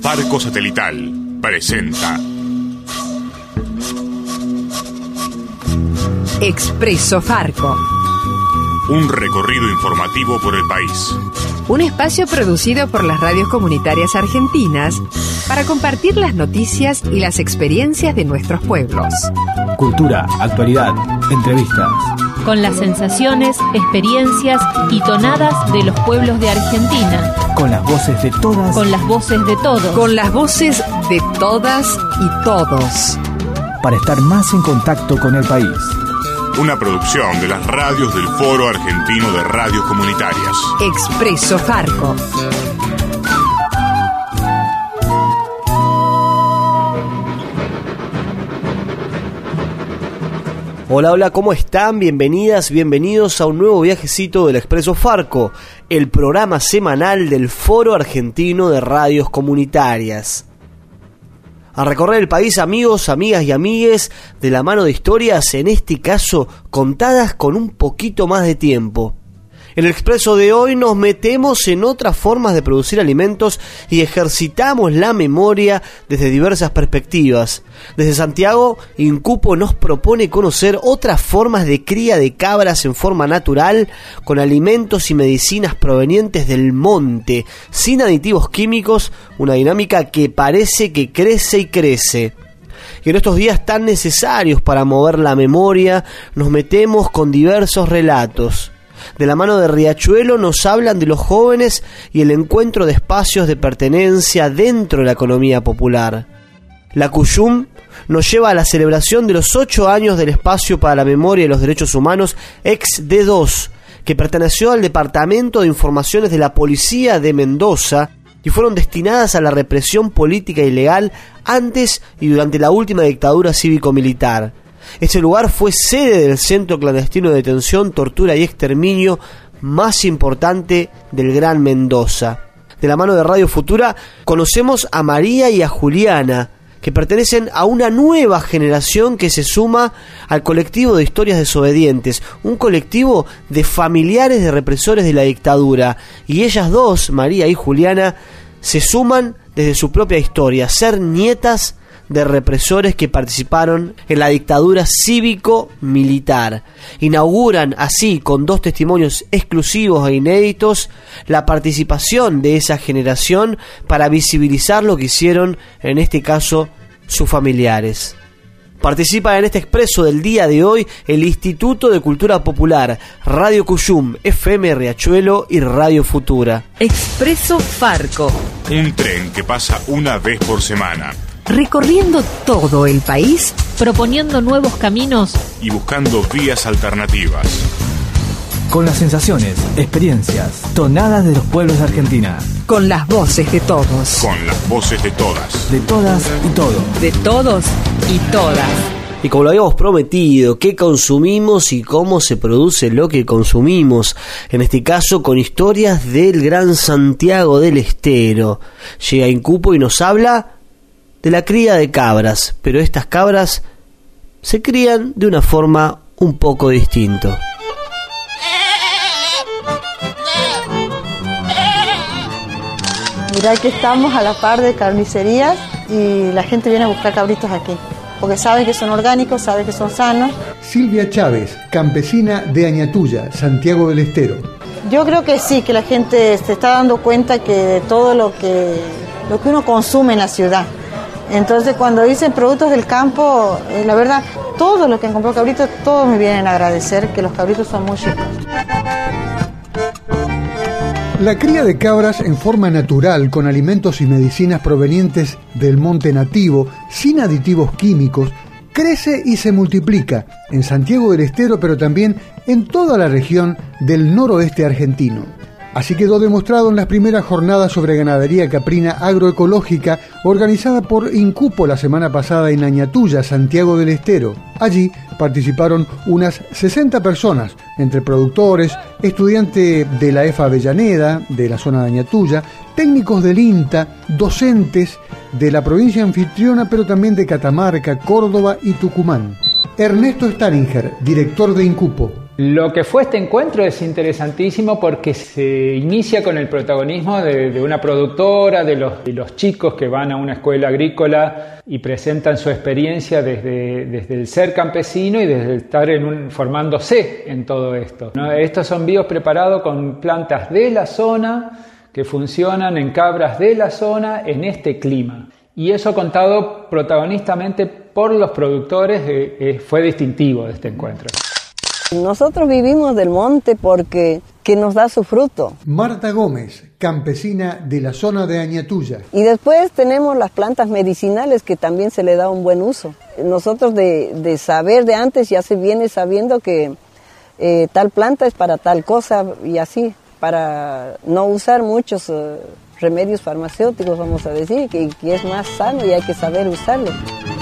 Farco Satelital presenta Expreso Farco. Un recorrido informativo por el país. Un espacio producido por las radios comunitarias argentinas para compartir las noticias y las experiencias de nuestros pueblos. Cultura, actualidad, entrevistas. Con las sensaciones, experiencias y tonadas de los pueblos de Argentina. Con las voces de todas. Con las voces de todos. Con las voces de todas y todos. Para estar más en contacto con el país. Una producción de las radios del Foro Argentino de Radios Comunitarias. Expreso Farco. Hola, hola, ¿cómo están? Bienvenidas, bienvenidos a un nuevo viajecito del Expreso Farco, el programa semanal del Foro Argentino de Radios Comunitarias. A recorrer el país, amigos, amigas y amigues, de la mano de historias, en este caso, contadas con un poquito más de tiempo. En el Expreso de hoy nos metemos en otras formas de producir alimentos y ejercitamos la memoria desde diversas perspectivas. Desde Santiago, Incupo nos propone conocer otras formas de cría de cabras en forma natural, con alimentos y medicinas provenientes del monte, sin aditivos químicos, una dinámica que parece que crece y crece. Y en estos días tan necesarios para mover la memoria, nos metemos con diversos relatos. De la mano de Riachuelo nos hablan de los jóvenes y el encuentro de espacios de pertenencia dentro de la economía popular. La Cuyum nos lleva a la celebración de los 8 años del Espacio para la Memoria y los Derechos Humanos ex-D2, que perteneció al Departamento de Informaciones de la Policía de Mendoza y fueron destinadas a la represión política y legal antes y durante la última dictadura cívico-militar. Este lugar fue sede del centro clandestino de detención, tortura y exterminio más importante del Gran Mendoza. De la mano de Radio Futura conocemos a María y a Juliana, que pertenecen a una nueva generación que se suma al colectivo de historias desobedientes, un colectivo de familiares de represores de la dictadura. Y ellas dos, María y Juliana, se suman desde su propia historia, ser nietas de represores que participaron en la dictadura cívico-militar. Inauguran así, con 2 testimonios exclusivos e inéditos, la participación de esa generación para visibilizar lo que hicieron, en este caso, sus familiares. Participan en este expreso del día de hoy el Instituto de Cultura Popular, Radio Cuyum, FM Riachuelo y Radio Futura. Expreso Farco. Un tren que pasa una vez por semana. Recorriendo todo el país, proponiendo nuevos caminos y buscando vías alternativas. Con las sensaciones, experiencias, tonadas de los pueblos de Argentina. Con las voces de todos. Con las voces de todas. De todas y todos. De todos y todas. Y como lo habíamos prometido, qué consumimos y cómo se produce lo que consumimos. En este caso, con historias del Gran Santiago del Estero. Llega Incupo y nos habla de la cría de cabras, pero estas cabras se crían de una forma un poco distinta. Mirá que estamos a la par de carnicerías y la gente viene a buscar cabritos aquí, porque sabe que son orgánicos, sabe que son sanos. Silvia Chávez, campesina de Añatuya, Santiago del Estero. Yo creo que sí, que la gente se está dando cuenta que de todo lo que uno consume en la ciudad. Entonces cuando dicen productos del campo, la verdad, todos los que han comprado cabritos, todos me vienen a agradecer que los cabritos son muy ricos. La cría de cabras en forma natural, con alimentos y medicinas provenientes del monte nativo, sin aditivos químicos, crece y se multiplica en Santiago del Estero, pero también en toda la región del noroeste argentino. Así quedó demostrado en las primeras jornadas sobre ganadería caprina agroecológica organizada por Incupo la semana pasada en Añatuya, Santiago del Estero. Allí participaron unas 60 personas, entre productores, estudiantes de la EFA Avellaneda, de la zona de Añatuya, técnicos del INTA, docentes de la provincia anfitriona, pero también de Catamarca, Córdoba y Tucumán. Ernesto Staringer, director de Incupo. Lo que fue este encuentro es interesantísimo porque se inicia con el protagonismo de una productora, de los chicos que van a una escuela agrícola y presentan su experiencia desde el ser campesino y desde el estar formándose en todo esto, ¿no? Estos son bios preparados con plantas de la zona que funcionan en cabras de la zona en este clima. Y eso contado protagonistamente por los productores fue distintivo de este encuentro. Nosotros vivimos del monte porque que nos da su fruto. Marta Gómez, campesina de la zona de Añatuya. Y después tenemos las plantas medicinales que también se le da un buen uso. Nosotros de saber de antes ya se viene sabiendo que tal planta es para tal cosa y así, para no usar muchos remedios farmacéuticos, vamos a decir, que es más sano y hay que saber usarlo.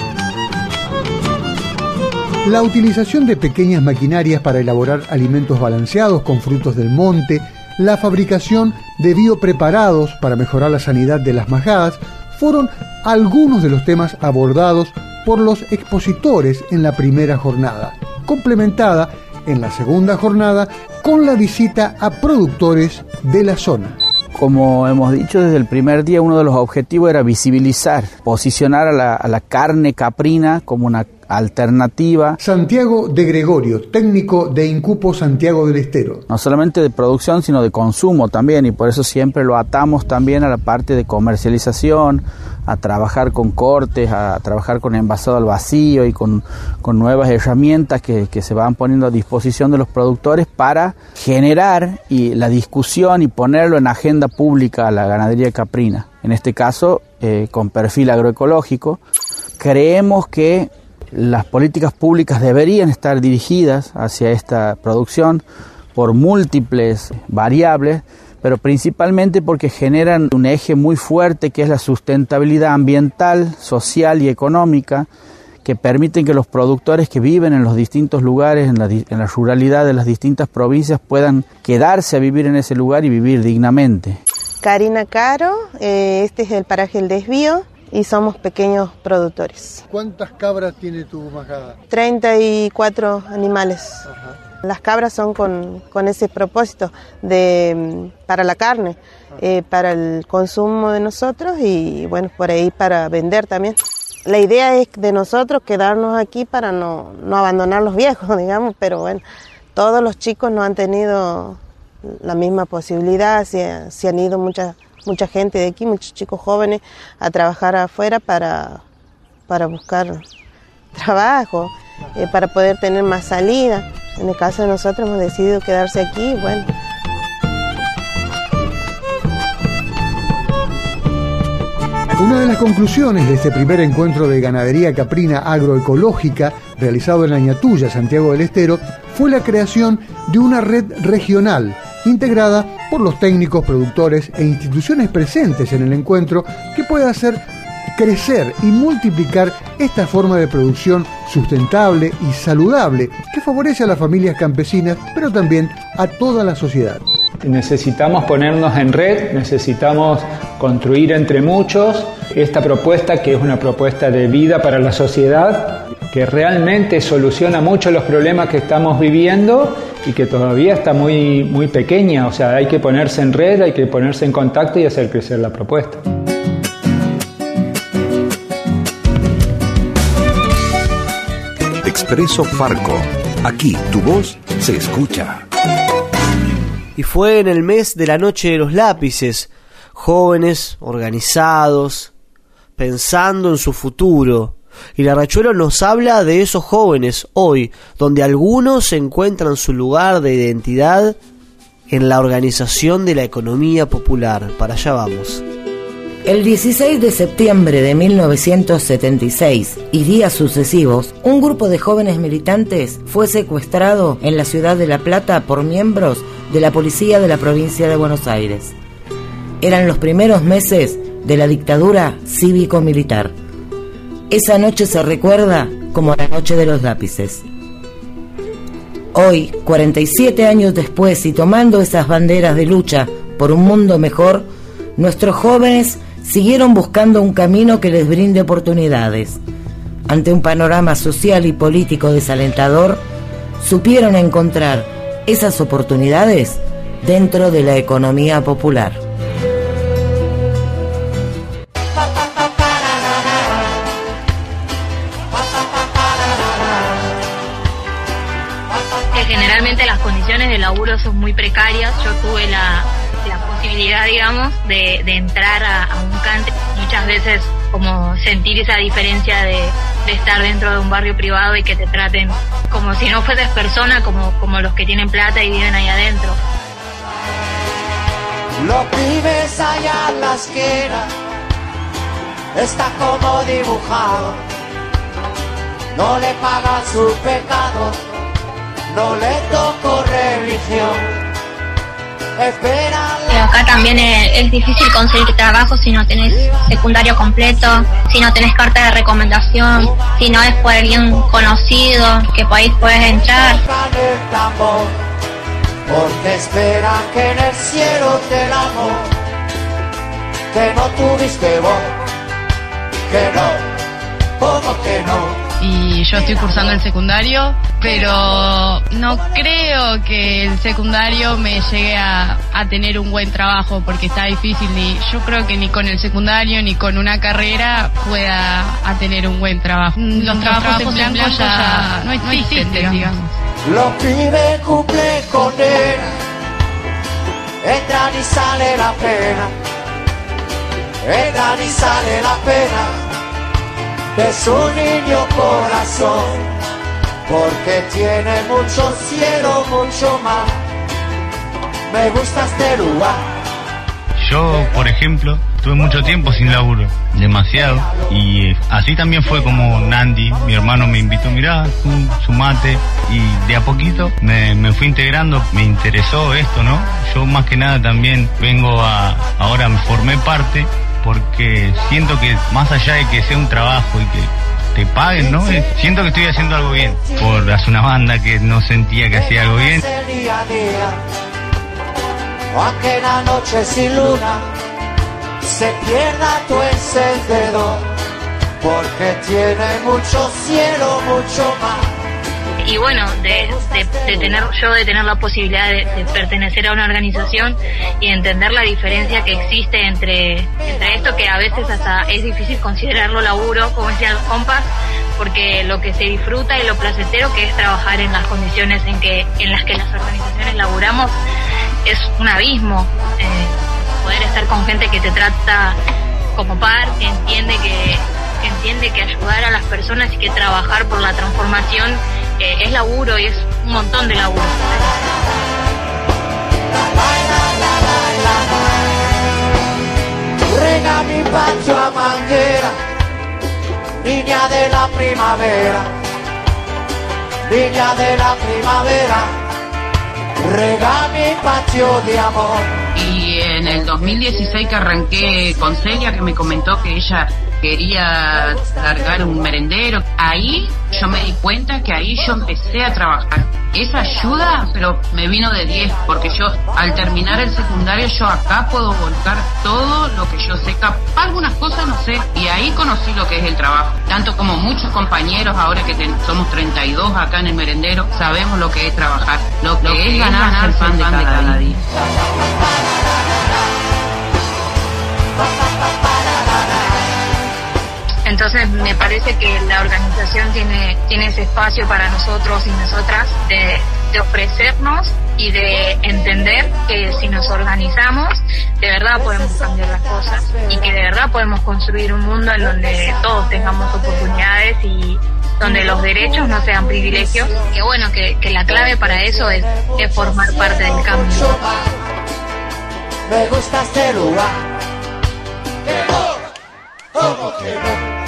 La utilización de pequeñas maquinarias para elaborar alimentos balanceados con frutos del monte, la fabricación de biopreparados para mejorar la sanidad de las majadas, fueron algunos de los temas abordados por los expositores en la primera jornada, complementada en la segunda jornada con la visita a productores de la zona. Como hemos dicho desde el primer día, uno de los objetivos era visibilizar, posicionar a la carne caprina como una alternativa. Santiago de Gregorio, técnico de Incupo Santiago del Estero. No solamente de producción, sino de consumo también, y por eso siempre lo atamos también a la parte de comercialización, a trabajar con cortes, a trabajar con envasado al vacío y con nuevas herramientas que se van poniendo a disposición de los productores para generar la discusión y ponerlo en agenda pública a la ganadería caprina. En este caso, con perfil agroecológico. Creemos que las políticas públicas deberían estar dirigidas hacia esta producción por múltiples variables, pero principalmente porque generan un eje muy fuerte que es la sustentabilidad ambiental, social y económica, que permiten que los productores que viven en los distintos lugares, en la ruralidad de las distintas provincias, puedan quedarse a vivir en ese lugar y vivir dignamente. Karina Caro, este es el paraje El Desvío y somos pequeños productores. ¿Cuántas cabras tiene tu majada? 34 animales. Ajá. Las cabras son con ese propósito para la carne, para el consumo de nosotros y bueno, por ahí para vender también. La idea es de nosotros quedarnos aquí para no abandonar los viejos, digamos, pero bueno, todos los chicos no han tenido la misma posibilidad, se han ido mucha gente de aquí, muchos chicos jóvenes a trabajar afuera para buscar trabajo, para poder tener más salida. En el caso de nosotros hemos decidido quedarse aquí, bueno. Una de las conclusiones de este primer encuentro de ganadería caprina agroecológica realizado en Añatuya, Santiago del Estero, fue la creación de una red regional integrada por los técnicos, productores e instituciones presentes en el encuentro que pueda hacer crecer y multiplicar esta forma de producción sustentable y saludable que favorece a las familias campesinas, pero también a toda la sociedad. Necesitamos ponernos en red, necesitamos construir entre muchos esta propuesta que es una propuesta de vida para la sociedad, que realmente soluciona mucho los problemas que estamos viviendo y que todavía está muy, muy pequeña. O sea, hay que ponerse en red, hay que ponerse en contacto y hacer crecer la propuesta. Expreso Farco. Aquí tu voz se escucha. Y fue en el mes de la Noche de los Lápices, jóvenes, organizados, pensando en su futuro. Y Larrachuelo nos habla de esos jóvenes hoy, donde algunos encuentran su lugar de identidad en la organización de la economía popular. Para allá vamos. El 16 de septiembre de 1976 y días sucesivos, un grupo de jóvenes militantes fue secuestrado en la ciudad de La Plata por miembros de la policía de la provincia de Buenos Aires. Eran los primeros meses de la dictadura cívico-militar. Esa noche se recuerda como la Noche de los Lápices. Hoy, 47 años después y tomando esas banderas de lucha por un mundo mejor, nuestros jóvenes siguieron buscando un camino que les brinde oportunidades. Ante un panorama social y político desalentador, supieron encontrar esas oportunidades dentro de la economía popular. Generalmente las condiciones de laburo son muy precarias. Yo tuve la posibilidad, digamos, de entrar a un country. Muchas veces como sentir esa diferencia de estar dentro de un barrio privado y que te traten como si no fueses persona, como los que tienen plata y viven ahí adentro. Los pibes allá en la esquina está como dibujado, no le paga su pecado, no le tocó religión. Acá también es difícil conseguir trabajo si no tenés secundario completo, si no tenés carta de recomendación, si no es por alguien conocido que por ahí puedes entrar. Porque espera que en el cielo te la amor, que no tuviste vos, que no, ¿cómo que no? Y yo estoy cursando el secundario, pero no creo que el secundario me llegue a tener un buen trabajo, porque está difícil. Yo creo que ni con el secundario ni con una carrera pueda tener un buen trabajo. Los trabajos en blanco ya no existen, digamos. Los pibes cumplen condena, entran y sale la pena, entran y sale la pena de su niño corazón, porque tiene mucho cielo, mucho mar. Me gusta este lugar. Yo, por ejemplo, tuve mucho tiempo sin laburo, demasiado, y así también fue como Nandi, mi hermano, me invitó, mirá, tú sumate, y de a poquito me fui integrando, me interesó esto, ¿no? Yo más que nada también ahora me formé parte, porque siento que más allá de que sea un trabajo y que te paguen, ¿no? Siento que estoy haciendo algo bien, por hacer una banda que no sentía que hacía algo bien. Aunque la noche sin luna se pierda tu encendedor, porque tiene mucho cielo, mucho mar. Y bueno, de tener la posibilidad de pertenecer a una organización y entender la diferencia que existe entre esto, que a veces hasta es difícil considerarlo laburo, como decían los compas, porque lo que se disfruta y lo placentero que es trabajar en las condiciones en las que las organizaciones laburamos es un abismo. Poder estar con gente que te trata como par, que entiende que ayudar a las personas y que trabajar por la transformación es laburo, y es un montón de laburo. Rega mi patio a manguera, niña de la primavera, niña de la primavera, rega mi patio de amor. Y en el 2016 que arranqué con Celia, que me comentó que ella quería largar un merendero, ahí yo me di cuenta que ahí yo empecé a trabajar. Esa ayuda, pero me vino de 10, porque yo al terminar el secundario yo acá puedo volcar todo lo que yo sé, algunas cosas no sé, y ahí conocí lo que es el trabajo, tanto como muchos compañeros ahora que somos 32 acá en el merendero, sabemos lo que es trabajar, lo que es ganarse el pan de cada día. Entonces me parece que la organización tiene ese espacio para nosotros y nosotras de ofrecernos y de entender que si nos organizamos de verdad podemos cambiar las cosas y que de verdad podemos construir un mundo en donde todos tengamos oportunidades y donde los derechos no sean privilegios. Que bueno, que la clave para eso es formar parte del cambio. Me gusta este lugar, ¿cómo que no?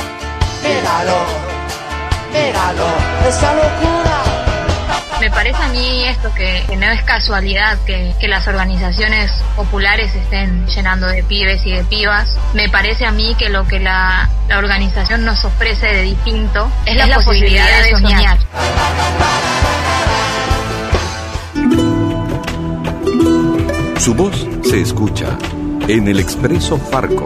Míralo, esa locura. Me parece a mí esto que no es casualidad que las organizaciones populares estén llenando de pibes y de pibas. Me parece a mí que lo que la organización nos ofrece de distinto es la posibilidad de soñar. Su voz se escucha en el Expreso Farco.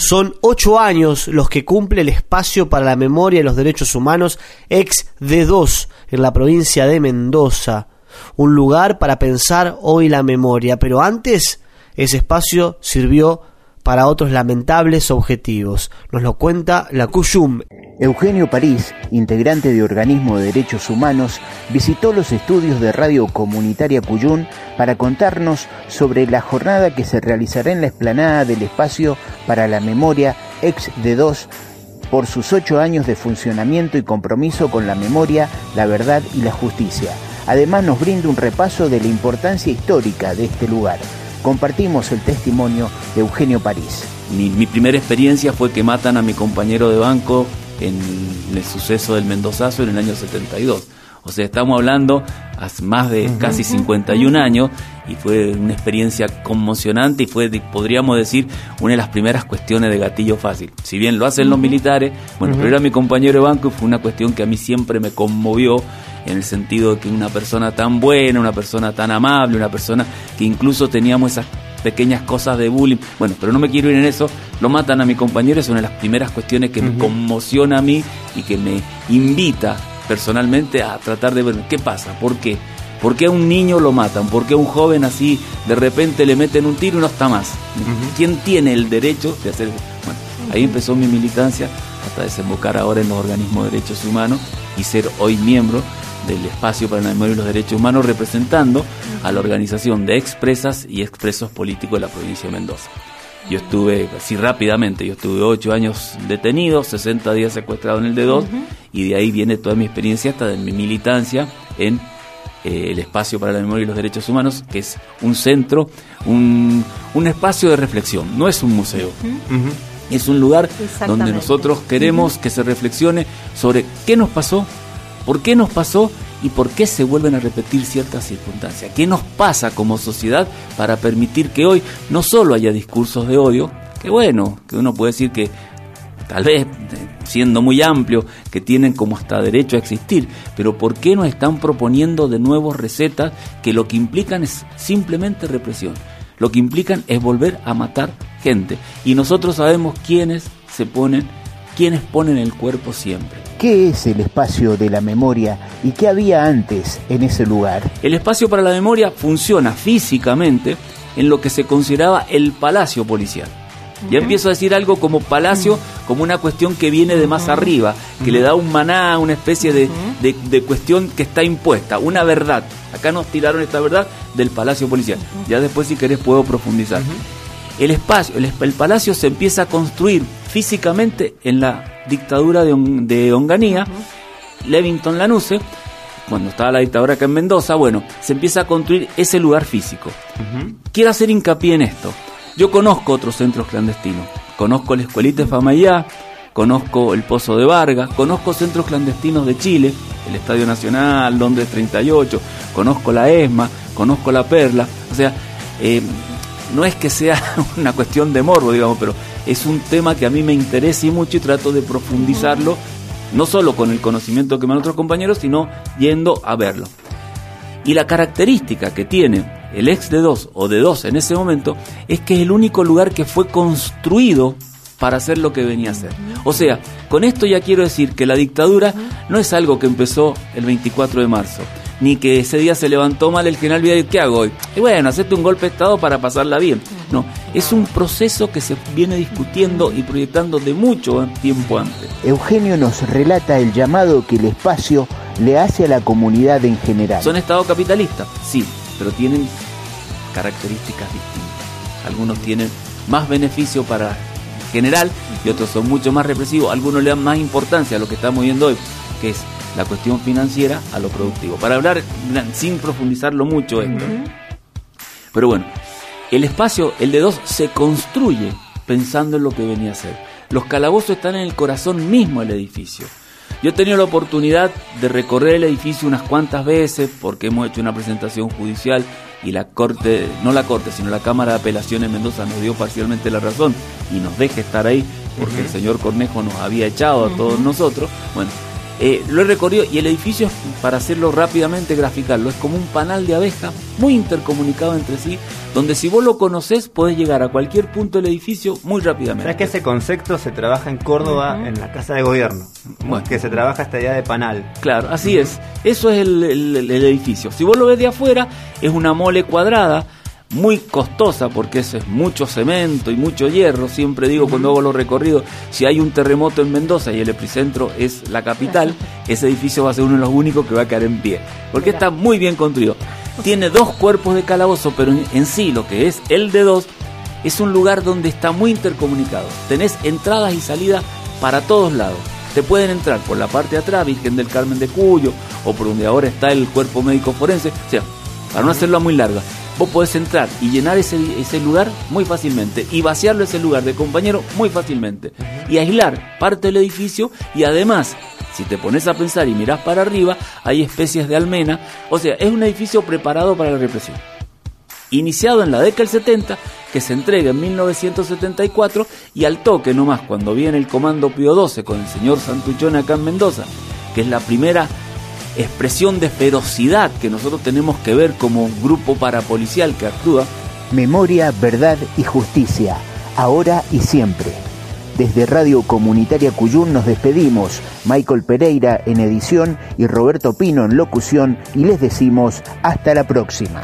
Son 8 años los que cumple el Espacio para la Memoria y los Derechos Humanos ex D2 en la provincia de Mendoza. Un lugar para pensar hoy la memoria, pero antes ese espacio sirvió para otros lamentables objetivos. Nos lo cuenta la CUYUM. Eugenio París, integrante de Organismo de Derechos Humanos, visitó los estudios de Radio Comunitaria Cuyún para contarnos sobre la jornada que se realizará en la explanada del Espacio para la Memoria ex D2 por sus 8 años de funcionamiento y compromiso con la memoria, la verdad y la justicia. Además nos brinda un repaso de la importancia histórica de este lugar. Compartimos el testimonio de Eugenio París. Mi primera experiencia fue que matan a mi compañero de banco en el suceso del Mendozazo en el año 72. O sea, estamos hablando hace más de casi 51 años y fue una experiencia conmocionante y fue, podríamos decir, una de las primeras cuestiones de gatillo fácil. Si bien lo hacen los militares, bueno, pero era mi compañero de banco y fue una cuestión que a mí siempre me conmovió en el sentido de que una persona tan buena, una persona tan amable, una persona que incluso teníamos esas pequeñas cosas de bullying, bueno, pero no me quiero ir en eso, lo matan a mi compañero, es una de las primeras cuestiones que me conmociona a mí y que me invita personalmente a tratar de ver qué pasa, por qué. ¿Por qué a un niño lo matan? ¿Por qué a un joven así de repente le meten un tiro y no está más? ¿Quién tiene el derecho de hacer eso? Bueno, ahí empezó mi militancia hasta desembocar ahora en los organismos de derechos humanos y ser hoy miembro del Espacio para la Memoria y los Derechos Humanos, representando a la organización de expresas y expresos políticos de la provincia de Mendoza. Yo estuve, así rápidamente, 8 años detenido, 60 días secuestrado en el D2, y de ahí viene toda mi experiencia hasta de mi militancia en el Espacio para la Memoria y los Derechos Humanos, que es un centro, un espacio de reflexión, no es un museo. Es un lugar donde nosotros queremos que se reflexione sobre qué nos pasó, por qué nos pasó y por qué se vuelven a repetir ciertas circunstancias. ¿Qué nos pasa como sociedad para permitir que hoy no solo haya discursos de odio, que bueno, que uno puede decir que tal vez, siendo muy amplio, que tienen como hasta derecho a existir, pero por qué nos están proponiendo de nuevo recetas que lo que implican es simplemente represión? Lo que implican es volver a matar gente. Y nosotros sabemos quiénes ponen el cuerpo siempre. ¿Qué es el Espacio de la Memoria y qué había antes en ese lugar? El Espacio para la Memoria funciona físicamente en lo que se consideraba el Palacio Policial. Ya empiezo a decir algo como palacio, como una cuestión que viene de más arriba, que le da un maná, una especie de cuestión que está impuesta, una verdad. Acá nos tiraron esta verdad del Palacio Policial. Ya después, si querés, puedo profundizar. El espacio, el palacio se empieza a construir físicamente en la dictadura de Onganía, Levington Lanusse, cuando estaba la dictadura acá en Mendoza, bueno, se empieza a construir ese lugar físico. Quiero hacer hincapié en esto. Yo conozco otros centros clandestinos, conozco la Escuelita de Famayá, conozco el Pozo de Vargas, conozco centros clandestinos de Chile, el Estadio Nacional, Londres 38, conozco la ESMA, conozco la Perla, o sea, no es que sea una cuestión de morbo, digamos, pero es un tema que a mí me interesa y mucho y trato de profundizarlo, no solo con el conocimiento que me dan otros compañeros, sino yendo a verlo. Y la característica que tiene el ex D2 o D2 en ese momento es que es el único lugar que fue construido para hacer lo que venía a hacer. O sea, con esto ya quiero decir que la dictadura no es algo que empezó el 24 de marzo, ni que ese día se levantó mal el general Vidal, ¿qué hago hoy? Y bueno, hacerte un golpe de Estado para pasarla bien. No, es un proceso que se viene discutiendo y proyectando de mucho tiempo antes. Eugenio nos relata el llamado que el espacio le hace a la comunidad en general. ¿Son estados capitalistas? Sí, pero tienen características distintas. Algunos tienen más beneficio para general y otros son mucho más represivos. Algunos le dan más importancia a lo que estamos viendo hoy, que es la cuestión financiera a lo productivo. Para hablar sin profundizarlo mucho esto. Pero bueno, el espacio, el D2, se construye pensando en lo que venía a ser. Los calabozos están en el corazón mismo del edificio. Yo he tenido la oportunidad de recorrer el edificio unas cuantas veces porque hemos hecho una presentación judicial y la Corte, no la Corte, sino la Cámara de Apelación en Mendoza nos dio parcialmente la razón y nos deja estar ahí porque el señor Cornejo nos había echado a todos nosotros. Bueno, Lo he recorrido y el edificio, para hacerlo rápidamente, graficarlo, es como un panal de abeja muy intercomunicado entre sí, donde si vos lo conocés podés llegar a cualquier punto del edificio muy rápidamente. ¿Sabes que ese concepto se trabaja en Córdoba en la Casa de Gobierno? Bueno, que se trabaja esta idea de panal. Claro, así es. Eso es el edificio. Si vos lo ves de afuera, es una mole cuadrada, muy costosa porque eso es mucho cemento y mucho hierro. Siempre digo cuando hago los recorridos, si hay un terremoto en Mendoza y el epicentro es la capital, ese edificio va a ser uno de los únicos que va a caer en pie, porque está muy bien construido. Tiene 2 cuerpos de calabozo, pero en sí lo que es el de 2 es un lugar donde está muy intercomunicado. Tenés entradas y salidas para todos lados. Te pueden entrar por la parte de atrás, Virgen del Carmen de Cuyo, o por donde ahora está el cuerpo médico forense. O sea, para no hacerlo muy larga, vos podés entrar y llenar ese lugar muy fácilmente y vaciarlo ese lugar de compañero muy fácilmente y aislar parte del edificio. Y además, si te pones a pensar y mirás para arriba, hay especies de almena. O sea, es un edificio preparado para la represión, iniciado en la década del 70, que se entrega en 1974, y al toque nomás, cuando viene el Comando Pío XII con el señor Santuchón acá en Mendoza, que es la primera expresión de ferocidad que nosotros tenemos que ver como grupo parapolicial que actúa. Memoria, verdad y justicia, ahora y siempre. Desde Radio Comunitaria Cuyún nos despedimos. Michael Pereira en edición y Roberto Pino en locución, y les decimos hasta la próxima.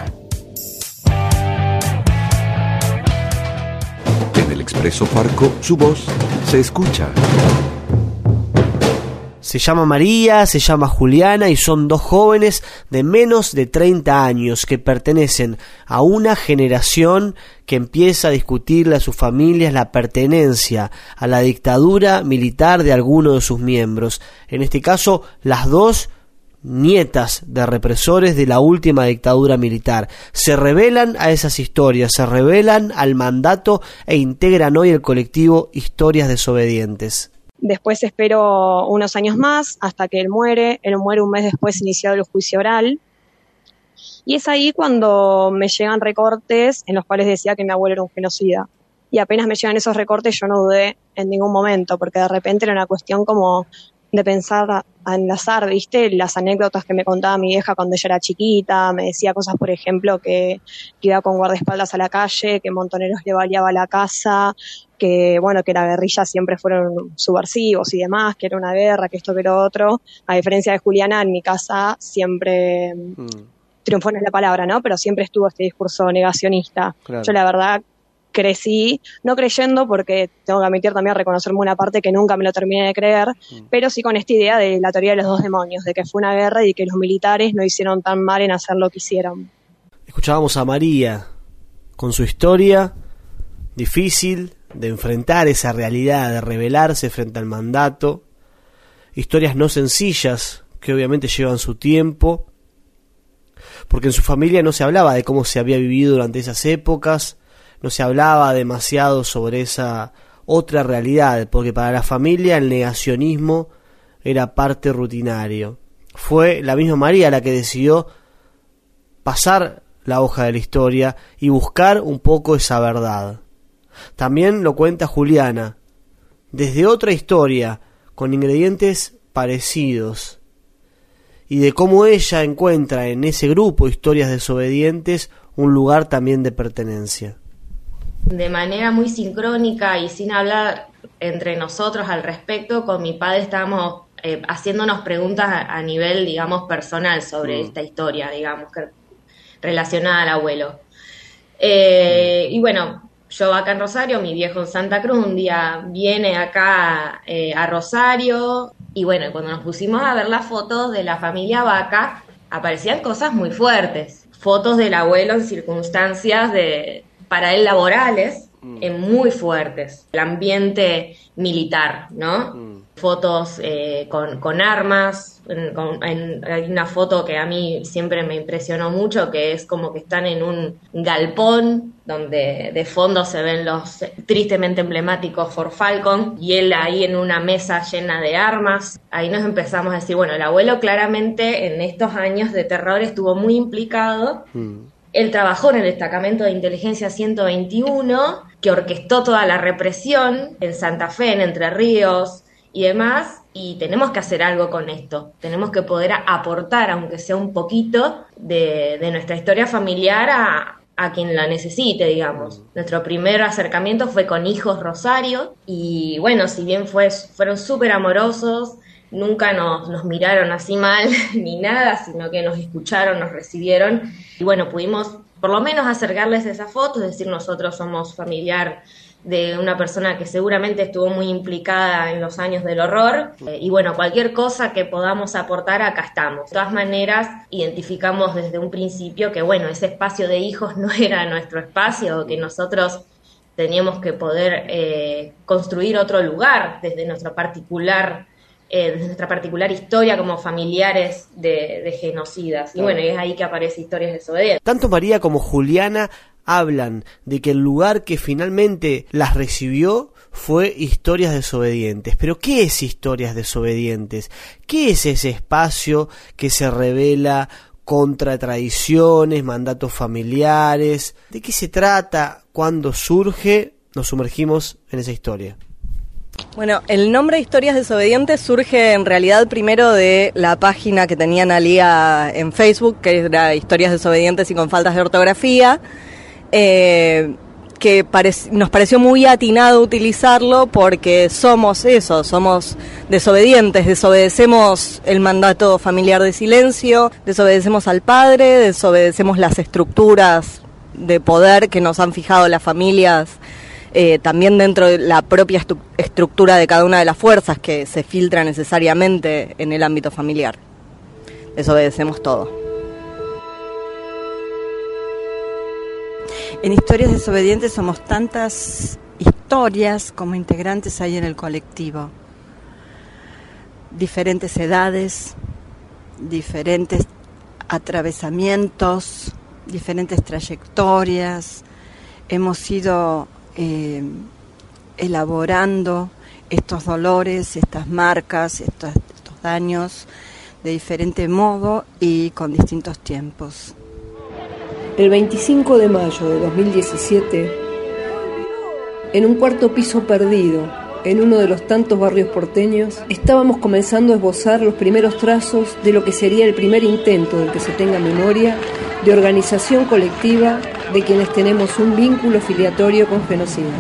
En el Expreso Farco, su voz se escucha. Se llama María, se llama Juliana y son 2 jóvenes de menos de 30 años que pertenecen a una generación que empieza a discutirle a sus familias la pertenencia a la dictadura militar de alguno de sus miembros. En este caso, las 2 nietas de represores de la última dictadura militar. Se rebelan a esas historias, se rebelan al mandato e integran hoy el colectivo Historias Desobedientes. Después espero unos años más hasta que él muere un mes después iniciado el juicio oral, y es ahí cuando me llegan recortes en los cuales decía que mi abuelo era un genocida, y apenas me llegan esos recortes yo no dudé en ningún momento, porque de repente era una cuestión como de pensar a enlazar, ¿viste? Las anécdotas que me contaba mi vieja cuando ella era chiquita, me decía cosas, por ejemplo, que iba con guardaespaldas a la calle, que Montoneros le baleaba la casa, que bueno, que la guerrilla siempre fueron subversivos y demás, que era una guerra, que esto, que lo otro. A diferencia de Juliana, en mi casa siempre triunfó, no es la palabra, ¿no? Pero siempre estuvo este discurso negacionista. Claro. Yo la verdad crecí, no creyendo, porque tengo que admitir también, reconocerme una parte que nunca me lo terminé de creer, pero sí con esta idea de la teoría de los 2 demonios, de que fue una guerra y que los militares no hicieron tan mal en hacer lo que hicieron. Escuchábamos a María con su historia difícil de enfrentar esa realidad, de rebelarse frente al mandato, historias no sencillas que obviamente llevan su tiempo, porque en su familia no se hablaba de cómo se había vivido durante esas épocas, no se hablaba demasiado sobre esa otra realidad, porque para la familia el negacionismo era parte rutinario. Fue la misma María la que decidió pasar la hoja de la historia y buscar un poco esa verdad. También lo cuenta Juliana, desde otra historia, con ingredientes parecidos, y de cómo ella encuentra en ese grupo Historias Desobedientes un lugar también de pertenencia. De manera muy sincrónica y sin hablar entre nosotros al respecto, con mi padre estábamos haciéndonos preguntas a nivel, digamos, personal sobre esta historia, digamos, que relacionada al abuelo. Y bueno, yo acá en Rosario, mi viejo en Santa Cruz, un día viene acá a Rosario, y bueno, cuando nos pusimos a ver las fotos de la familia Vaca, aparecían cosas muy fuertes. Fotos del abuelo en circunstancias para él laborales, muy fuertes. El ambiente militar, ¿no? Fotos con armas. Hay una foto que a mí siempre me impresionó mucho, que es como que están en un galpón, donde de fondo se ven los tristemente emblemáticos Ford Falcon, y él ahí en una mesa llena de armas. Ahí nos empezamos a decir, bueno, el abuelo claramente en estos años de terror estuvo muy implicado. Él trabajó en el destacamento de inteligencia 121, que orquestó toda la represión en Santa Fe, en Entre Ríos y demás, y tenemos que hacer algo con esto, tenemos que poder aportar, aunque sea un poquito, de nuestra historia familiar a quien la necesite, digamos. Nuestro primer acercamiento fue con Hijos Rosario, y bueno, si bien fueron súper amorosos, nunca nos miraron así mal ni nada, sino que nos escucharon, nos recibieron, y bueno, pudimos por lo menos acercarles esa foto, es decir, nosotros somos familiar de una persona que seguramente estuvo muy implicada en los años del horror, y bueno, cualquier cosa que podamos aportar, acá estamos. De todas maneras, identificamos desde un principio que bueno, ese espacio de hijos no era nuestro espacio, que nosotros teníamos que poder construir otro lugar desde nuestra particular historia como familiares de genocidas. Y bueno, es ahí que aparece Historias Desobedientes. Tanto María como Juliana hablan de que el lugar que finalmente las recibió fue Historias Desobedientes. Pero ¿qué es Historias Desobedientes? ¿Qué es ese espacio que se revela contra tradiciones, mandatos familiares? ¿De qué se trata? ¿Cuándo surge? Nos sumergimos en esa historia. Bueno, el nombre Historias Desobedientes surge en realidad primero de la página que tenía Analía en Facebook, que era Historias Desobedientes y con faltas de ortografía, que nos pareció muy atinado utilizarlo porque somos eso, somos desobedientes, desobedecemos el mandato familiar de silencio, desobedecemos al padre, desobedecemos las estructuras de poder que nos han fijado las familias, también dentro de la propia estructura de cada una de las fuerzas que se filtra necesariamente en el ámbito familiar. Desobedecemos todo. En Historias Desobedientes somos tantas historias como integrantes hay en el colectivo. Diferentes edades, diferentes atravesamientos, diferentes trayectorias. Hemos ido elaborando estos dolores, estas marcas, estos daños de diferente modo y con distintos tiempos. El 25 de mayo de 2017, en un cuarto piso perdido, en uno de los tantos barrios porteños, estábamos comenzando a esbozar los primeros trazos de lo que sería el primer intento del que se tenga memoria de organización colectiva de quienes tenemos un vínculo filiatorio con genocidas.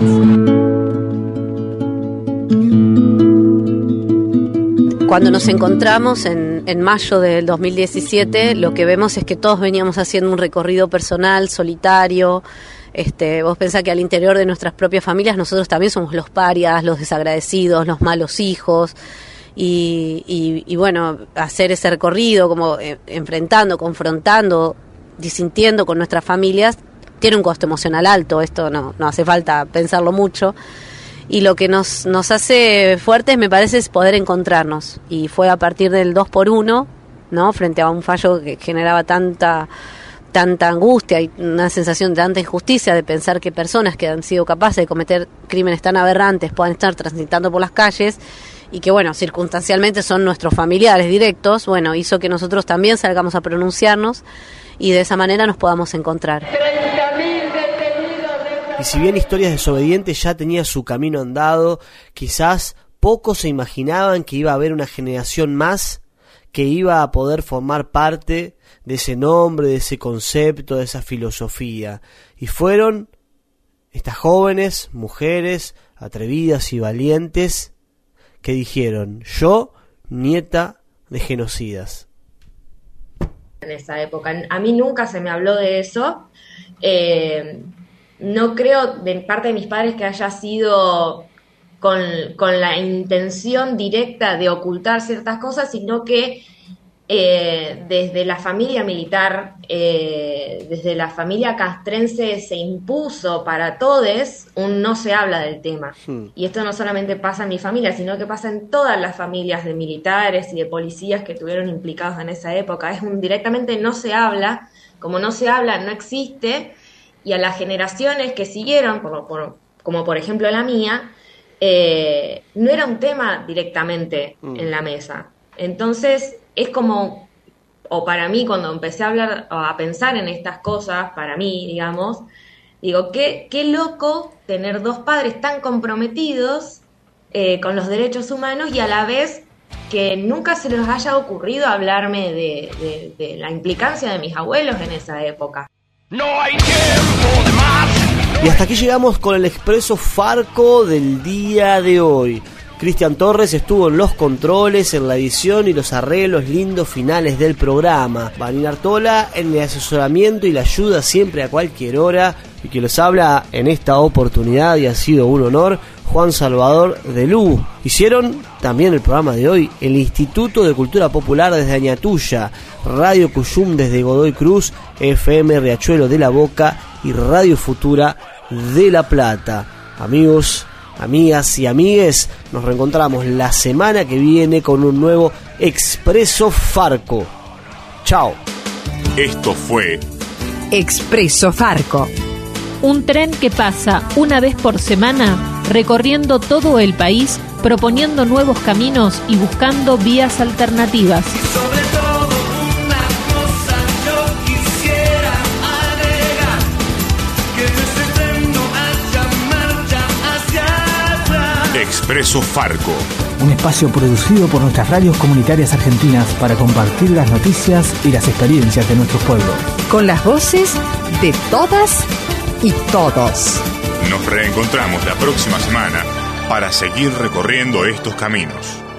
Cuando nos encontramos en mayo del 2017, lo que vemos es que todos veníamos haciendo un recorrido personal, solitario. Vos pensás que al interior de nuestras propias familias nosotros también somos los parias, los desagradecidos, los malos hijos. Y bueno, hacer ese recorrido como enfrentando, confrontando, disintiendo con nuestras familias, tiene un costo emocional alto. Esto no hace falta pensarlo mucho. Y lo que nos hace fuertes, me parece, es poder encontrarnos. Y fue a partir del 2x1, ¿no? Frente a un fallo que generaba tanta angustia y una sensación de tanta injusticia de pensar que personas que han sido capaces de cometer crímenes tan aberrantes puedan estar transitando por las calles y que, bueno, circunstancialmente son nuestros familiares directos, bueno, hizo que nosotros también salgamos a pronunciarnos y de esa manera nos podamos encontrar. Y si bien Historias Desobedientes ya tenía su camino andado, quizás pocos se imaginaban que iba a haber una generación más que iba a poder formar parte de ese nombre, de ese concepto, de esa filosofía. Y fueron estas jóvenes, mujeres, atrevidas y valientes, que dijeron: yo, nieta de genocidas. En esa época, a mí nunca se me habló de eso. No creo de parte de mis padres que haya sido con la intención directa de ocultar ciertas cosas, sino que desde la familia militar, desde la familia castrense se impuso para todos un no se habla del tema. Y esto no solamente pasa en mi familia, sino que pasa en todas las familias de militares y de policías que estuvieron implicados en esa época. Es directamente no se habla, como no se habla, no existe. Y a las generaciones que siguieron, como por ejemplo la mía, no era un tema directamente en la mesa. Entonces es como, o para mí cuando empecé a hablar o a pensar en estas cosas, para mí, digamos, digo, qué loco tener dos padres tan comprometidos con los derechos humanos y a la vez que nunca se les haya ocurrido hablarme de la implicancia de mis abuelos en esa época. No hay tiempo de más. Y hasta aquí llegamos con el Expreso Farco del día de hoy. Cristian Torres estuvo en los controles, en la edición y los arreglos lindos finales del programa. Vanina Artola en el asesoramiento y la ayuda siempre a cualquier hora. Y que les habla en esta oportunidad, y ha sido un honor, Juan Salvador Delú. Hicieron también el programa de hoy el Instituto de Cultura Popular desde Añatuya, Radio Cuyum desde Godoy Cruz, FM Riachuelo de la Boca y Radio Futura de La Plata. Amigos, amigas y amigues, nos reencontramos la semana que viene con un nuevo Expreso Farco. Chao. Esto fue Expreso Farco. Un tren que pasa una vez por semana, recorriendo todo el país, proponiendo nuevos caminos y buscando vías alternativas. Sobre todo una cosa yo quisiera agregar, que en ese tren no haya marcha hacia atrás. Expreso Farco. Un espacio producido por nuestras radios comunitarias argentinas para compartir las noticias y las experiencias de nuestros pueblos. Con las voces de todas y todos. Nos reencontramos la próxima semana para seguir recorriendo estos caminos.